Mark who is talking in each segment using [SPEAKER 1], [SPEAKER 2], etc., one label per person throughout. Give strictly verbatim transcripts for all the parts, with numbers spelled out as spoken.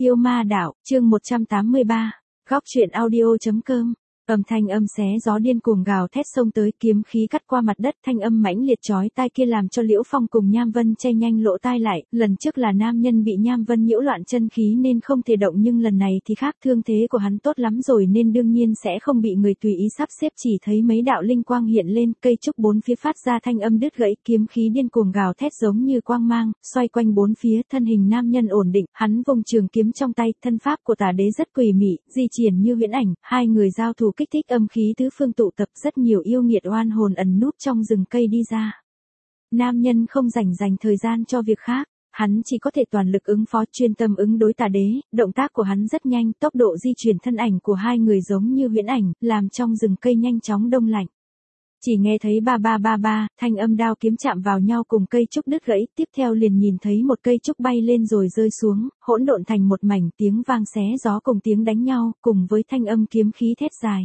[SPEAKER 1] Yêu ma đạo, chương một trăm tám mươi ba, góc truyện audio.com. Âm thanh âm xé gió điên cuồng gào thét xông tới, kiếm khí cắt qua mặt đất, thanh âm mãnh liệt chói tai kia làm cho Liễu Phong cùng Nham Vân che nhanh lỗ tai lại, lần trước là nam nhân bị Nham Vân nhiễu loạn chân khí nên không thể động, nhưng lần này thì khác, thương thế của hắn tốt lắm rồi nên đương nhiên sẽ không bị người tùy ý sắp xếp, chỉ thấy mấy đạo linh quang hiện lên, cây trúc bốn phía phát ra thanh âm đứt gãy, kiếm khí điên cuồng gào thét giống như quang mang, xoay quanh bốn phía, thân hình nam nhân ổn định, hắn vùng trường kiếm trong tay, thân pháp của Tà Đế rất quỷ mị, di chuyển như huyễn ảnh, hai người giao thủ kích thích âm khí tứ phương tụ tập, rất nhiều yêu nghiệt oan hồn ẩn núp trong rừng cây đi ra. Nam nhân không rảnh dành thời gian cho việc khác, hắn chỉ có thể toàn lực ứng phó, chuyên tâm ứng đối Tà Đế, động tác của hắn rất nhanh, tốc độ di chuyển thân ảnh của hai người giống như huyễn ảnh, làm trong rừng cây nhanh chóng đông lạnh. Chỉ nghe thấy ba ba ba ba, thanh âm đao kiếm chạm vào nhau cùng cây trúc đứt gãy, tiếp theo liền nhìn thấy một cây trúc bay lên rồi rơi xuống, hỗn độn thành một mảnh, tiếng vang xé gió cùng tiếng đánh nhau, cùng với thanh âm kiếm khí thét dài.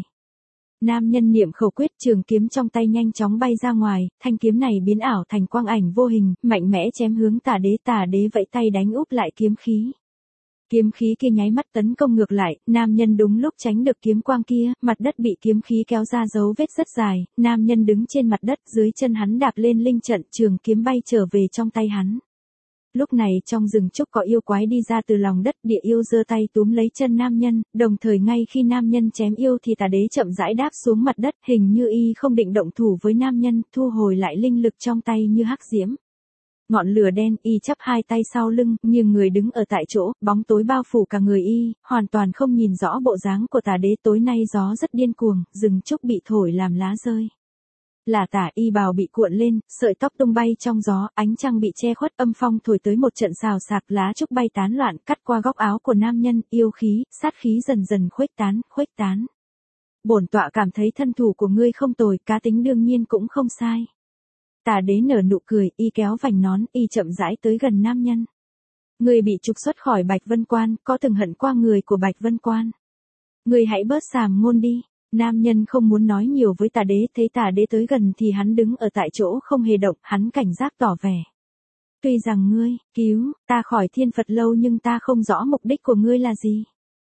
[SPEAKER 1] Nam nhân niệm khẩu quyết, trường kiếm trong tay nhanh chóng bay ra ngoài, thanh kiếm này biến ảo thành quang ảnh vô hình, mạnh mẽ chém hướng Tà Đế, Tà Đế vẫy tay đánh úp lại kiếm khí. Kiếm khí kia nháy mắt tấn công ngược lại, nam nhân đúng lúc tránh được kiếm quang kia, mặt đất bị kiếm khí kéo ra dấu vết rất dài, nam nhân đứng trên mặt đất, dưới chân hắn đạp lên linh trận, trường kiếm bay trở về trong tay hắn. Lúc này trong rừng trúc có yêu quái đi ra từ lòng đất, địa yêu giơ tay túm lấy chân nam nhân, đồng thời ngay khi nam nhân chém yêu thì Tà Đế chậm rãi đáp xuống mặt đất, hình như y không định động thủ với nam nhân, thu hồi lại linh lực trong tay như hắc diễm. Ngọn lửa đen, y chắp hai tay sau lưng, nghiêng người đứng ở tại chỗ, bóng tối bao phủ cả người y, hoàn toàn không nhìn rõ bộ dáng của Tà Đế. Tối nay gió rất điên cuồng, rừng trúc bị thổi làm lá rơi. Là tả y bào bị cuộn lên, sợi tóc tung bay trong gió, ánh trăng bị che khuất, âm phong thổi tới một trận xào xạc, lá trúc bay tán loạn, cắt qua góc áo của nam nhân, yêu khí, sát khí dần dần khuếch tán, khuếch tán. Bổn tọa cảm thấy thân thủ của ngươi không tồi, cá tính đương nhiên cũng không sai. Tà Đế nở nụ cười, y kéo vành nón, y chậm rãi tới gần nam nhân. Ngươi bị trục xuất khỏi Bạch Vân Quan, có từng hận qua người của Bạch Vân Quan. Ngươi hãy bớt sàm ngôn đi. Nam nhân không muốn nói nhiều với Tà Đế, thấy Tà Đế tới gần thì hắn đứng ở tại chỗ không hề động, hắn cảnh giác tỏ vẻ. Tuy rằng ngươi, cứu, ta khỏi thiên Phật lâu nhưng ta không rõ mục đích của ngươi là gì.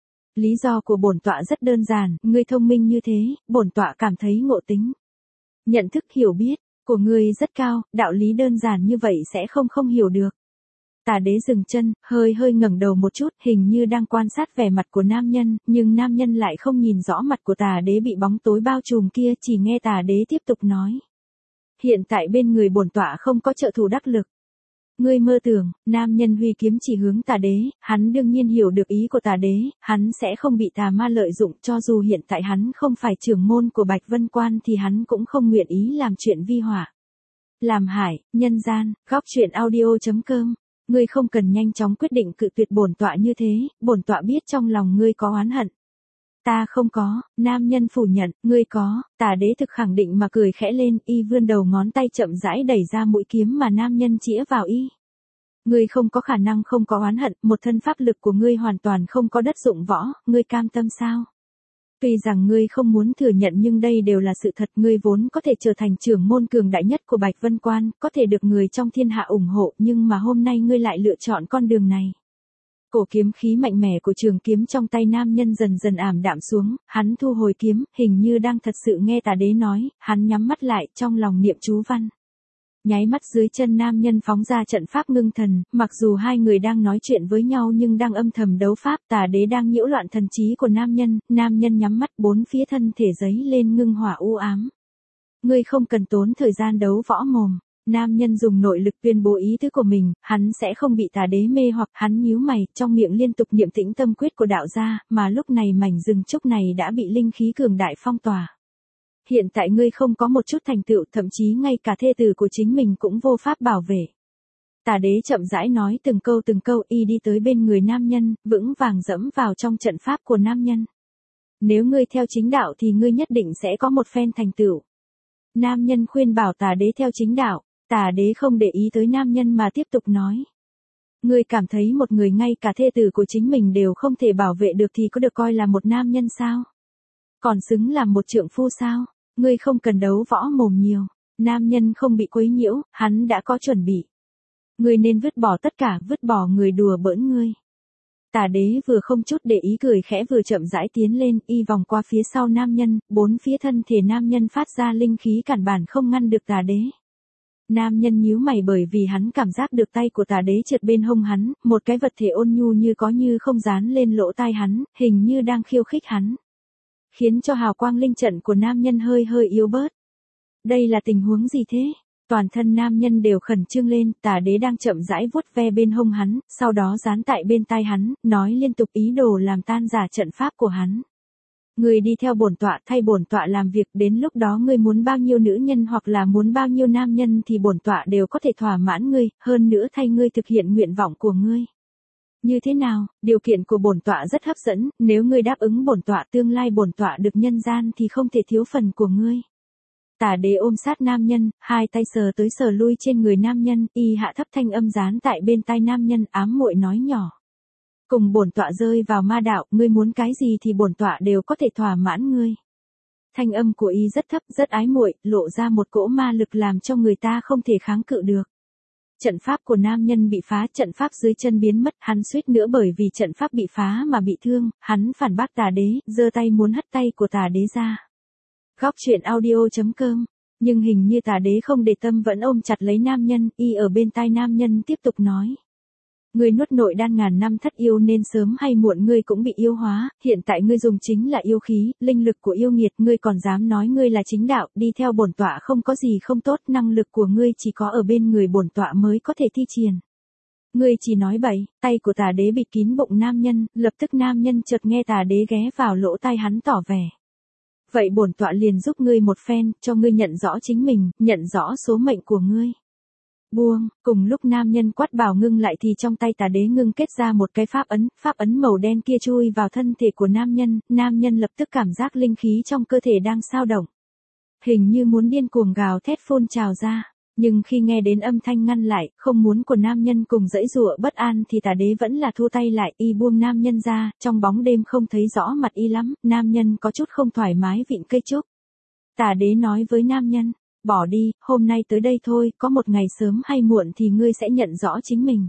[SPEAKER 1] Lý do của bổn tọa rất đơn giản, ngươi thông minh như thế, bổn tọa cảm thấy ngộ tính. Nhận thức hiểu biết của ngươi rất cao, đạo lý đơn giản như vậy sẽ không không hiểu được. Tà Đế dừng chân, hơi hơi ngẩng đầu một chút, hình như đang quan sát vẻ mặt của nam nhân, nhưng nam nhân lại không nhìn rõ mặt của Tà Đế bị bóng tối bao trùm kia, chỉ nghe Tà Đế tiếp tục nói. Hiện tại bên người bổn tọa không có trợ thủ đắc lực. Ngươi mơ tưởng, nam nhân huy kiếm chỉ hướng Tà Đế, hắn đương nhiên hiểu được ý của Tà Đế, hắn sẽ không bị tà ma lợi dụng, cho dù hiện tại hắn không phải trưởng môn của Bạch Vân Quan thì hắn cũng không nguyện ý làm chuyện vi họa. Làm hại, nhân gian, góc truyện audio.com. Ngươi không cần nhanh chóng quyết định cự tuyệt bổn tọa như thế, bổn tọa biết trong lòng ngươi có oán hận. Ta không có, nam nhân phủ nhận, ngươi có, Tà Đế thực khẳng định mà cười khẽ lên, y vươn đầu ngón tay chậm rãi đẩy ra mũi kiếm mà nam nhân chĩa vào y. Ngươi không có khả năng không có oán hận, một thân pháp lực của ngươi hoàn toàn không có đất dụng võ, ngươi cam tâm sao? Tuy rằng ngươi không muốn thừa nhận nhưng đây đều là sự thật, ngươi vốn có thể trở thành trưởng môn cường đại nhất của Bạch Vân Quan, có thể được người trong thiên hạ ủng hộ, nhưng mà hôm nay ngươi lại lựa chọn con đường này. Cổ kiếm khí mạnh mẽ của trường kiếm trong tay nam nhân dần dần ảm đạm xuống, hắn thu hồi kiếm, hình như đang thật sự nghe Tà Đế nói, hắn nhắm mắt lại, trong lòng niệm chú văn. Nháy mắt dưới chân nam nhân phóng ra trận pháp ngưng thần, mặc dù hai người đang nói chuyện với nhau nhưng đang âm thầm đấu pháp, Tà Đế đang nhiễu loạn thần trí của nam nhân, nam nhân nhắm mắt, bốn phía thân thể giấy lên ngưng hỏa u ám. Ngươi không cần tốn thời gian đấu võ mồm. Nam nhân dùng nội lực tuyên bố ý tứ của mình, hắn sẽ không bị Tà Đế mê hoặc, hắn nhíu mày, trong miệng liên tục niệm tĩnh tâm quyết của đạo gia, mà lúc này mảnh rừng trúc này đã bị linh khí cường đại phong tỏa. Hiện tại ngươi không có một chút thành tựu, thậm chí ngay cả thê tử của chính mình cũng vô pháp bảo vệ. Tà Đế chậm rãi nói từng câu từng câu, y đi tới bên người nam nhân, vững vàng dẫm vào trong trận pháp của nam nhân. Nếu ngươi theo chính đạo thì ngươi nhất định sẽ có một phen thành tựu. Nam nhân khuyên bảo Tà Đế theo chính đạo, Tà Đế không để ý tới nam nhân mà tiếp tục nói. Ngươi cảm thấy một người ngay cả thê tử của chính mình đều không thể bảo vệ được thì có được coi là một nam nhân sao? Còn xứng làm một trượng phu sao? Ngươi không cần đấu võ mồm nhiều, nam nhân không bị quấy nhiễu, hắn đã có chuẩn bị. Ngươi nên vứt bỏ tất cả, vứt bỏ người đùa bỡn ngươi. Tả đế vừa không chút để ý cười khẽ vừa chậm rãi tiến lên, y vòng qua phía sau nam nhân, bốn phía thân thể nam nhân phát ra linh khí cản bản không ngăn được tả đế. Nam nhân nhíu mày bởi vì hắn cảm giác được tay của tả đế trượt bên hông hắn, một cái vật thể ôn nhu như có như không dán lên lỗ tai hắn, hình như đang khiêu khích hắn. Khiến cho hào quang linh trận của nam nhân hơi hơi yếu bớt. Đây là tình huống gì thế? Toàn thân nam nhân đều khẩn trương lên, tả đế đang chậm rãi vuốt ve bên hông hắn, sau đó dán tại bên tai hắn, nói liên tục ý đồ làm tan rã trận pháp của hắn. Ngươi đi theo bổn tọa thay bổn tọa làm việc, đến lúc đó ngươi muốn bao nhiêu nữ nhân hoặc là muốn bao nhiêu nam nhân thì bổn tọa đều có thể thỏa mãn ngươi, hơn nữa thay ngươi thực hiện nguyện vọng của ngươi. Như thế nào, điều kiện của bổn tọa rất hấp dẫn, nếu ngươi đáp ứng bổn tọa tương lai bổn tọa được nhân gian thì không thể thiếu phần của ngươi. Tả đế ôm sát nam nhân, hai tay sờ tới sờ lui trên người nam nhân, y hạ thấp thanh âm dán tại bên tai nam nhân, ám muội nói nhỏ. Cùng bổn tọa rơi vào ma đạo, ngươi muốn cái gì thì bổn tọa đều có thể thỏa mãn ngươi. Thanh âm của y rất thấp, rất ái muội, lộ ra một cỗ ma lực làm cho người ta không thể kháng cự được. Trận pháp của nam nhân bị phá, trận pháp dưới chân biến mất, hắn suýt nữa bởi vì trận pháp bị phá mà bị thương, hắn phản bác tà đế, giơ tay muốn hất tay của tà đế ra. Góc truyện audio chấm com, nhưng hình như tà đế không để tâm vẫn ôm chặt lấy nam nhân, y ở bên tai nam nhân tiếp tục nói. Ngươi nuốt nội đan ngàn năm thất yêu nên sớm hay muộn ngươi cũng bị yêu hóa, hiện tại ngươi dùng chính là yêu khí, linh lực của yêu nghiệt, ngươi còn dám nói ngươi là chính đạo, đi theo bổn tọa không có gì không tốt, năng lực của ngươi chỉ có ở bên người bổn tọa mới có thể thi triển. Ngươi chỉ nói bậy, tay của tà đế bịt kín bụng nam nhân, lập tức nam nhân chợt nghe tà đế ghé vào lỗ tai hắn tỏ vẻ. Vậy bổn tọa liền giúp ngươi một phen, cho ngươi nhận rõ chính mình, nhận rõ số mệnh của ngươi. Buông, cùng lúc nam nhân quát bảo ngưng lại thì trong tay tà đế ngưng kết ra một cái pháp ấn, pháp ấn màu đen kia chui vào thân thể của nam nhân, nam nhân lập tức cảm giác linh khí trong cơ thể đang xao động. Hình như muốn điên cuồng gào thét phun trào ra, nhưng khi nghe đến âm thanh ngăn lại, không muốn của nam nhân cùng dãy dụa bất an thì tà đế vẫn là thu tay lại, y buông nam nhân ra, trong bóng đêm không thấy rõ mặt y lắm, nam nhân có chút không thoải mái vịn cây trúc. Tà đế nói với nam nhân. Bỏ đi, hôm nay tới đây thôi, có một ngày sớm hay muộn thì ngươi sẽ nhận rõ chính mình.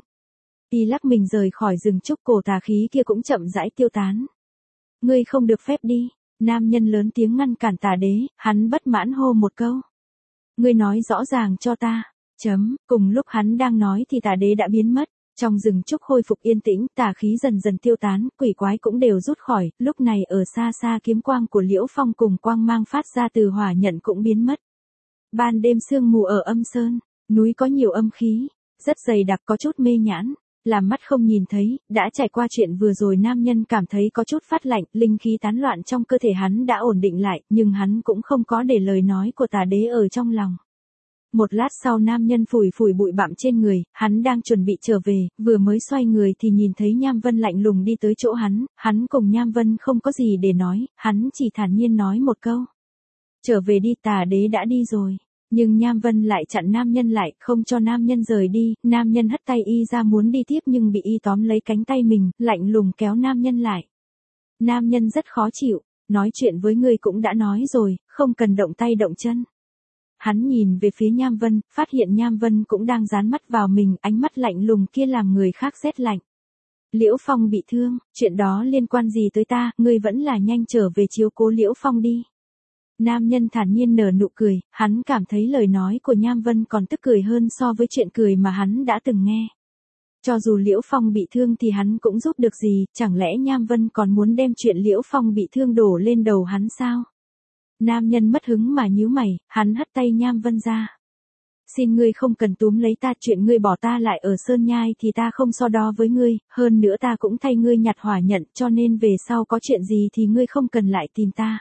[SPEAKER 1] Y lắc mình rời khỏi rừng trúc, cổ tà khí kia cũng chậm rãi tiêu tán. Ngươi không được phép đi, nam nhân lớn tiếng ngăn cản tà đế, hắn bất mãn hô một câu. Ngươi nói rõ ràng cho ta, chấm, cùng lúc hắn đang nói thì tà đế đã biến mất. Trong rừng trúc khôi phục yên tĩnh, tà khí dần dần tiêu tán, quỷ quái cũng đều rút khỏi, lúc này ở xa xa kiếm quang của Liễu Phong cùng quang mang phát ra từ hỏa nhận cũng biến mất. Ban đêm sương mù ở âm sơn, núi có nhiều âm khí, rất dày đặc có chút mê nhãn, làm mắt không nhìn thấy, đã trải qua chuyện vừa rồi nam nhân cảm thấy có chút phát lạnh, linh khí tán loạn trong cơ thể hắn đã ổn định lại, nhưng hắn cũng không có để lời nói của tà đế ở trong lòng. Một lát sau nam nhân phủi phủi bụi bặm trên người, hắn đang chuẩn bị trở về, vừa mới xoay người thì nhìn thấy Nham Vân lạnh lùng đi tới chỗ hắn, hắn cùng Nham Vân không có gì để nói, hắn chỉ thản nhiên nói một câu. Trở về đi, tà đế đã đi rồi. Nhưng Nham Vân lại chặn nam nhân lại, không cho nam nhân rời đi, nam nhân hất tay y ra muốn đi tiếp nhưng bị y tóm lấy cánh tay mình, lạnh lùng kéo nam nhân lại. Nam nhân rất khó chịu, nói chuyện với ngươi cũng đã nói rồi, không cần động tay động chân. Hắn nhìn về phía Nham Vân, phát hiện Nham Vân cũng đang dán mắt vào mình, ánh mắt lạnh lùng kia làm người khác rét lạnh. Liễu Phong bị thương, chuyện đó liên quan gì tới ta, ngươi vẫn là nhanh trở về chiếu cố Liễu Phong đi. Nam nhân thản nhiên nở nụ cười, hắn cảm thấy lời nói của Nham Vân còn tức cười hơn so với chuyện cười mà hắn đã từng nghe. Cho dù Liễu Phong bị thương thì hắn cũng giúp được gì, chẳng lẽ Nham Vân còn muốn đem chuyện Liễu Phong bị thương đổ lên đầu hắn sao? Nam nhân mất hứng mà nhíu mày, hắn hất tay Nham Vân ra. Xin ngươi không cần túm lấy ta, chuyện ngươi bỏ ta lại ở Sơn Nhai thì ta không so đo với ngươi, hơn nữa ta cũng thay ngươi nhặt hỏa nhận, cho nên về sau có chuyện gì thì ngươi không cần lại tìm ta.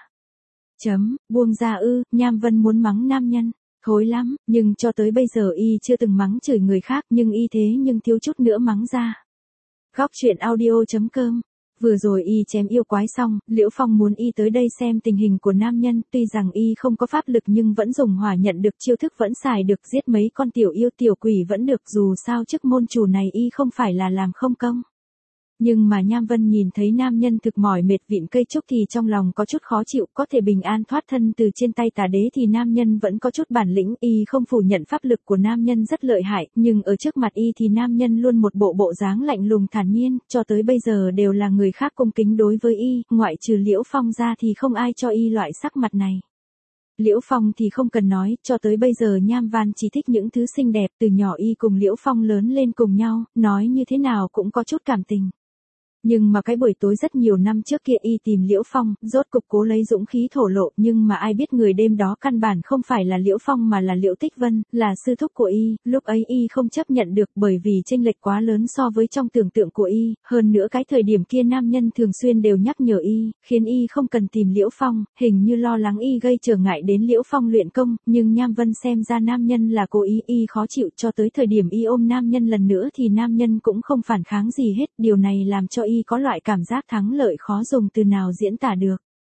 [SPEAKER 1] Chấm, buông ra ư, Nham Vân muốn mắng nam nhân, thối lắm, nhưng cho tới bây giờ y chưa từng mắng chửi người khác, nhưng y thế nhưng thiếu chút nữa mắng ra. Góc truyện audio chấm com. Vừa rồi y chém yêu quái xong, Liễu Phong muốn y tới đây xem tình hình của nam nhân, tuy rằng y không có pháp lực nhưng vẫn dùng hỏa nhận được, chiêu thức vẫn xài được, giết mấy con tiểu yêu tiểu quỷ vẫn được, dù sao chức môn chủ này y không phải là làm không công. Nhưng mà Nham Vân nhìn thấy nam nhân thực mỏi mệt vịn cây trúc thì trong lòng có chút khó chịu, có thể bình an thoát thân từ trên tay tà đế thì nam nhân vẫn có chút bản lĩnh, y không phủ nhận pháp lực của nam nhân rất lợi hại, nhưng ở trước mặt y thì nam nhân luôn một bộ bộ dáng lạnh lùng thản nhiên, cho tới bây giờ đều là người khác cung kính đối với y, ngoại trừ Liễu Phong ra thì không ai cho y loại sắc mặt này. Liễu Phong thì không cần nói, cho tới bây giờ Nham Văn chỉ thích những thứ xinh đẹp, từ nhỏ y cùng Liễu Phong lớn lên cùng nhau, nói như thế nào cũng có chút cảm tình. Nhưng mà cái buổi tối rất nhiều năm trước kia y tìm Liễu Phong, rốt cục cố lấy dũng khí thổ lộ, nhưng mà ai biết người đêm đó căn bản không phải là Liễu Phong mà là Liễu Tích Vân, là sư thúc của y, lúc ấy y không chấp nhận được bởi vì chênh lệch quá lớn so với trong tưởng tượng của y, hơn nữa cái thời điểm kia nam nhân thường xuyên đều nhắc nhở y, khiến y không cần tìm Liễu Phong, hình như lo lắng y gây trở ngại đến Liễu Phong luyện công, nhưng Nham Vân xem ra nam nhân là cố ý, y khó chịu, cho tới thời điểm y ôm nam nhân lần nữa thì nam nhân cũng không phản kháng gì hết, điều này làm cho y có loại cảm giác thắng lợi khó dùng từ nào diễn tả được.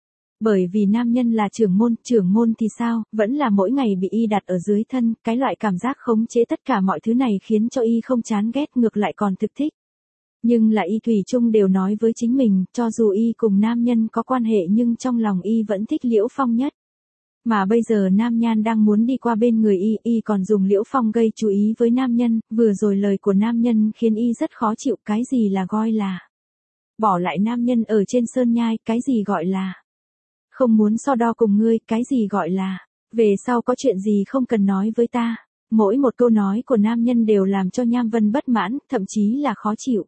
[SPEAKER 1] Bởi vì nam nhân là trưởng môn, trưởng môn thì sao, vẫn là mỗi ngày bị y đặt ở dưới thân, cái loại cảm giác khống chế tất cả mọi thứ này khiến cho y không chán ghét, ngược lại còn thực thích. Nhưng là y thủy chung đều nói với chính mình, cho dù y cùng nam nhân có quan hệ nhưng trong lòng y vẫn thích Liễu Phong nhất. Mà bây giờ nam nhan đang muốn đi qua bên người y, y còn dùng Liễu Phong gây chú ý với nam nhân, vừa rồi lời của nam nhân khiến y rất khó chịu, cái gì là gọi là bỏ lại nam nhân ở trên sơn nhai, cái gì gọi là không muốn so đo cùng ngươi, cái gì gọi là về sau có chuyện gì không cần nói với ta. Mỗi một câu nói của nam nhân đều làm cho Nham Vân bất mãn, thậm chí là khó chịu.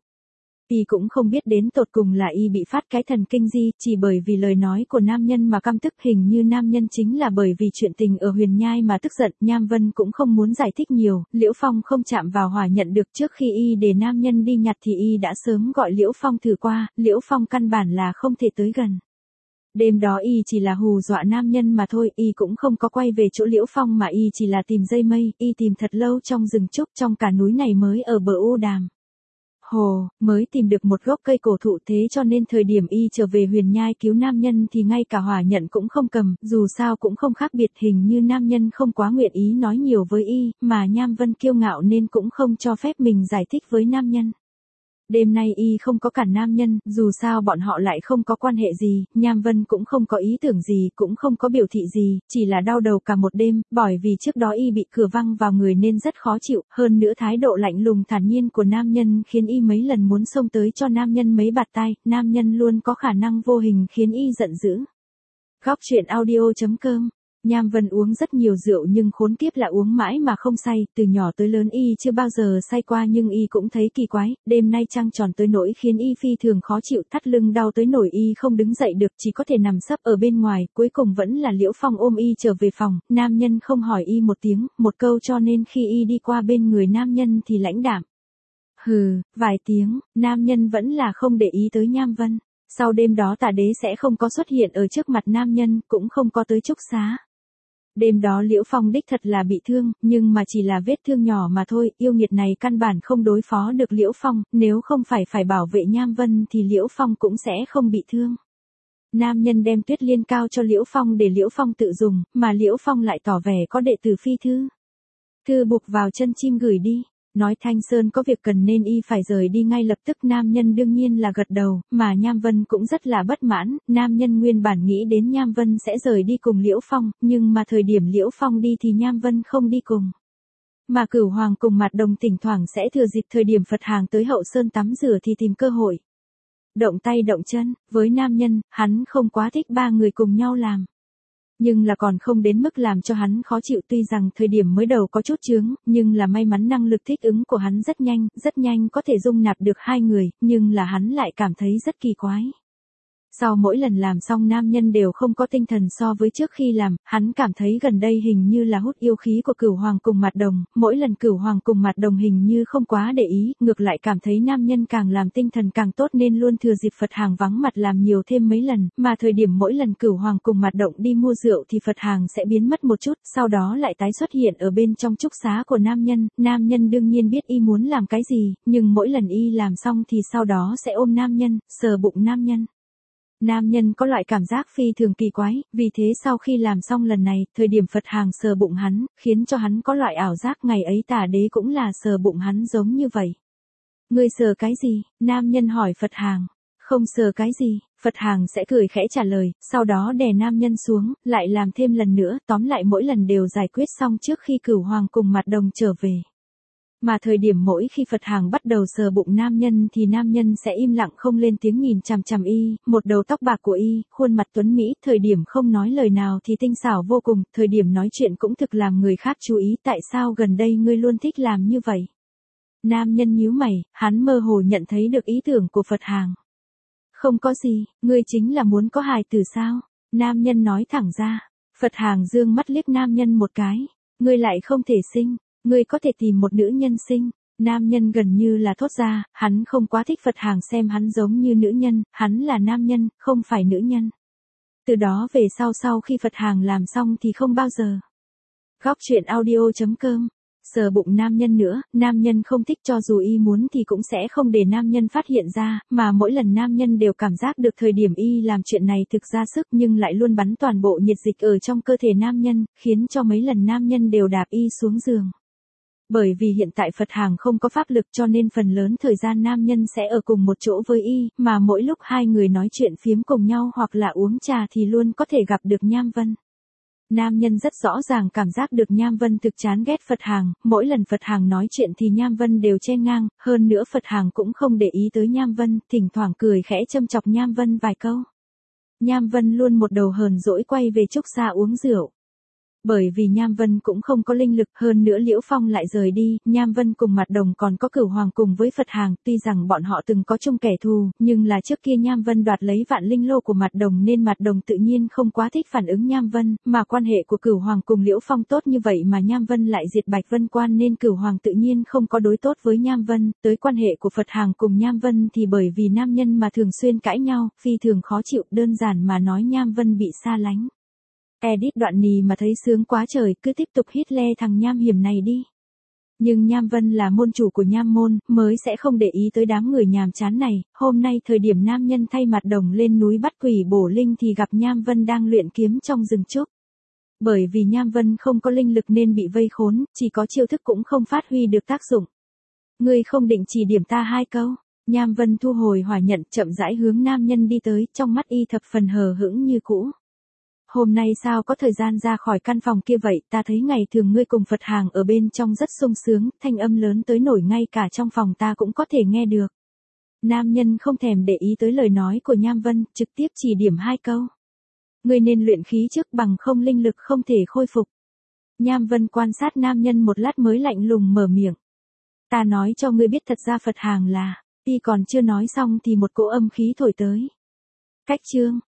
[SPEAKER 1] Y cũng không biết đến tột cùng là y bị phát cái thần kinh gì, chỉ bởi vì lời nói của nam nhân mà căm tức, hình như nam nhân chính là bởi vì chuyện tình ở Huyền Nhai mà tức giận. Nham Vân cũng không muốn giải thích nhiều, Liễu Phong không chạm vào hỏa nhận được, trước khi y để nam nhân đi nhặt thì y đã sớm gọi Liễu Phong thử qua, Liễu Phong căn bản là không thể tới gần. Đêm đó y chỉ là hù dọa nam nhân mà thôi, y cũng không có quay về chỗ Liễu Phong mà y chỉ là tìm dây mây, y tìm thật lâu trong rừng trúc, trong cả núi này mới ở bờ U Đàm Hồ, mới tìm được một gốc cây cổ thụ, thế cho nên thời điểm y trở về Huyền Nhai cứu nam nhân thì ngay cả hỏa nhận cũng không cầm, dù sao cũng không khác biệt, hình như nam nhân không quá nguyện ý nói nhiều với y, mà Nham Vân kiêu ngạo nên cũng không cho phép mình giải thích với nam nhân. Đêm nay y không có cản nam nhân, dù sao bọn họ lại không có quan hệ gì, Nham Vân cũng không có ý tưởng gì, cũng không có biểu thị gì, chỉ là đau đầu cả một đêm, bởi vì trước đó y bị cửa văng vào người nên rất khó chịu, hơn nữa thái độ lạnh lùng thản nhiên của nam nhân khiến y mấy lần muốn xông tới cho nam nhân mấy bạt tai, nam nhân luôn có khả năng vô hình khiến y giận dữ. Góc truyện audio chấm com. Nham Vân uống rất nhiều rượu nhưng khốn kiếp là uống mãi mà không say, từ nhỏ tới lớn y chưa bao giờ say qua nhưng y cũng thấy kỳ quái, đêm nay trăng tròn tới nỗi khiến y phi thường khó chịu, thắt lưng đau tới nỗi y không đứng dậy được, chỉ có thể nằm sấp ở bên ngoài, cuối cùng vẫn là Liễu Phong ôm y trở về phòng, nam nhân không hỏi y một tiếng, một câu cho nên khi y đi qua bên người nam nhân thì lãnh đạm. Hừ, vài tiếng, nam nhân vẫn là không để ý tới Nham Vân. Sau đêm đó tà đế sẽ không có xuất hiện ở trước mặt nam nhân, cũng không có tới trúc xá. Đêm đó Liễu Phong đích thật là bị thương, nhưng mà chỉ là vết thương nhỏ mà thôi, yêu nghiệt này căn bản không đối phó được Liễu Phong, nếu không phải phải bảo vệ Nham Vân thì Liễu Phong cũng sẽ không bị thương. Nam nhân đem tuyết liên cao cho Liễu Phong để Liễu Phong tự dùng, mà Liễu Phong lại tỏ vẻ có đệ tử phi thư. Thư buộc vào chân chim gửi đi. Nói Thanh Sơn có việc cần nên y phải rời đi ngay lập tức, nam nhân đương nhiên là gật đầu, mà Nham Vân cũng rất là bất mãn, nam nhân nguyên bản nghĩ đến Nham Vân sẽ rời đi cùng Liễu Phong, nhưng mà thời điểm Liễu Phong đi thì Nham Vân không đi cùng. Mà Cửu Hoàng cùng Mạt Đồng thỉnh thoảng sẽ thừa dịp thời điểm Phật hàng tới Hậu Sơn tắm rửa thì tìm cơ hội. Động tay động chân, với nam nhân, hắn không quá thích ba người cùng nhau làm. Nhưng là còn không đến mức làm cho hắn khó chịu, tuy rằng thời điểm mới đầu có chút chướng, nhưng là may mắn năng lực thích ứng của hắn rất nhanh, rất nhanh có thể dung nạp được hai người, nhưng là hắn lại cảm thấy rất kỳ quái. Sau mỗi lần làm xong nam nhân đều không có tinh thần so với trước khi làm, hắn cảm thấy gần đây hình như là hút yêu khí của Cửu Hoàng cùng Mạt Đồng, mỗi lần Cửu Hoàng cùng Mạt Đồng hình như không quá để ý, ngược lại cảm thấy nam nhân càng làm tinh thần càng tốt nên luôn thừa dịp Phật hàng vắng mặt làm nhiều thêm mấy lần, mà thời điểm mỗi lần Cửu Hoàng cùng Mạt Đồng đi mua rượu thì Phật hàng sẽ biến mất một chút, sau đó lại tái xuất hiện ở bên trong trúc xá của nam nhân, nam nhân đương nhiên biết y muốn làm cái gì, nhưng mỗi lần y làm xong thì sau đó sẽ ôm nam nhân, sờ bụng nam nhân. Nam nhân có loại cảm giác phi thường kỳ quái, vì thế sau khi làm xong lần này, thời điểm Phật hàng sờ bụng hắn, khiến cho hắn có loại ảo giác ngày ấy tà đế cũng là sờ bụng hắn giống như vậy. Ngươi sợ cái gì? Nam nhân hỏi Phật Hàng. Không sợ cái gì, Phật Hàng sẽ cười khẽ trả lời, sau đó đè nam nhân xuống, lại làm thêm lần nữa, tóm lại mỗi lần đều giải quyết xong trước khi Cửu Hoàng cùng Mặt Đồng trở về. Mà thời điểm mỗi khi Phật Hàng bắt đầu sờ bụng nam nhân thì nam nhân sẽ im lặng không lên tiếng nhìn chằm chằm y, một đầu tóc bạc của y, khuôn mặt tuấn mỹ, thời điểm không nói lời nào thì tinh xảo vô cùng, thời điểm nói chuyện cũng thực làm người khác chú ý, tại sao gần đây ngươi luôn thích làm như vậy? Nam nhân nhíu mày, hắn mơ hồ nhận thấy được ý tưởng của Phật Hàng. Không có gì, ngươi chính là muốn có hài tử sao? Nam nhân nói thẳng ra. Phật Hàng dương mắt liếc nam nhân một cái. Ngươi lại không thể sinh, ngươi có thể tìm một nữ nhân sinh. Nam nhân gần như là thốt ra, hắn không quá thích Phật Hàng xem hắn giống như nữ nhân, hắn là nam nhân, không phải nữ nhân. Từ đó về sau sau khi Phật Hàng làm xong thì không bao giờ. Góc truyện audio chấm com. Sờ bụng nam nhân nữa, nam nhân không thích cho dù y muốn thì cũng sẽ không để nam nhân phát hiện ra, mà mỗi lần nam nhân đều cảm giác được thời điểm y làm chuyện này thực ra sức nhưng lại luôn bắn toàn bộ nhiệt dịch ở trong cơ thể nam nhân, khiến cho mấy lần nam nhân đều đạp y xuống giường. Bởi vì hiện tại Phật Hàng không có pháp lực cho nên phần lớn thời gian nam nhân sẽ ở cùng một chỗ với y, mà mỗi lúc hai người nói chuyện phiếm cùng nhau hoặc là uống trà thì luôn có thể gặp được Nham Vân. Nam nhân rất rõ ràng cảm giác được Nham Vân thực chán ghét Phật Hàng, mỗi lần Phật Hàng nói chuyện thì Nham Vân đều chen ngang, hơn nữa Phật Hàng cũng không để ý tới Nham Vân, thỉnh thoảng cười khẽ châm chọc Nham Vân vài câu. Nham Vân luôn một đầu hờn dỗi quay về trúc xa uống rượu. Bởi vì Nham Vân cũng không có linh lực, hơn nữa Liễu Phong lại rời đi, Nham Vân cùng Mặt Đồng còn có Cửu Hoàng cùng với Phật Hàng, tuy rằng bọn họ từng có chung kẻ thù, nhưng là trước kia Nham Vân đoạt lấy vạn linh lô của Mặt Đồng nên Mặt Đồng tự nhiên không quá thích phản ứng Nham Vân, mà quan hệ của Cửu Hoàng cùng Liễu Phong tốt như vậy mà Nham Vân lại diệt Bạch Vân Quan nên Cửu Hoàng tự nhiên không có đối tốt với Nham Vân, tới quan hệ của Phật Hàng cùng Nham Vân thì bởi vì nam nhân mà thường xuyên cãi nhau, phi thường khó chịu, đơn giản mà nói Nham Vân bị xa lánh. Edit đoạn nì mà thấy sướng quá trời, cứ tiếp tục hít le thằng Nham hiểm này đi. Nhưng Nham Vân là môn chủ của Nham môn, mới sẽ không để ý tới đám người nhàm chán này, hôm nay thời điểm nam nhân thay Mặt Đồng lên núi bắt quỷ bổ linh thì gặp Nham Vân đang luyện kiếm trong rừng trúc. Bởi vì Nham Vân không có linh lực nên bị vây khốn, chỉ có chiêu thức cũng không phát huy được tác dụng. Ngươi không định chỉ điểm ta hai câu? Nham Vân thu hồi hỏa nhận, chậm rãi hướng nam nhân đi tới, trong mắt y thập phần hờ hững như cũ. Hôm nay sao có thời gian ra khỏi căn phòng kia vậy, ta thấy ngày thường ngươi cùng Phật Hàng ở bên trong rất sung sướng, thanh âm lớn tới nổi ngay cả trong phòng ta cũng có thể nghe được. Nam nhân không thèm để ý tới lời nói của Nham Vân, trực tiếp chỉ điểm hai câu. Ngươi nên luyện khí trước bằng không linh lực không thể khôi phục. Nham Vân quan sát nam nhân một lát mới lạnh lùng mở miệng. Ta nói cho ngươi biết thật ra Phật Hàng là, y còn chưa nói xong thì một cỗ âm khí thổi tới. Cách chương.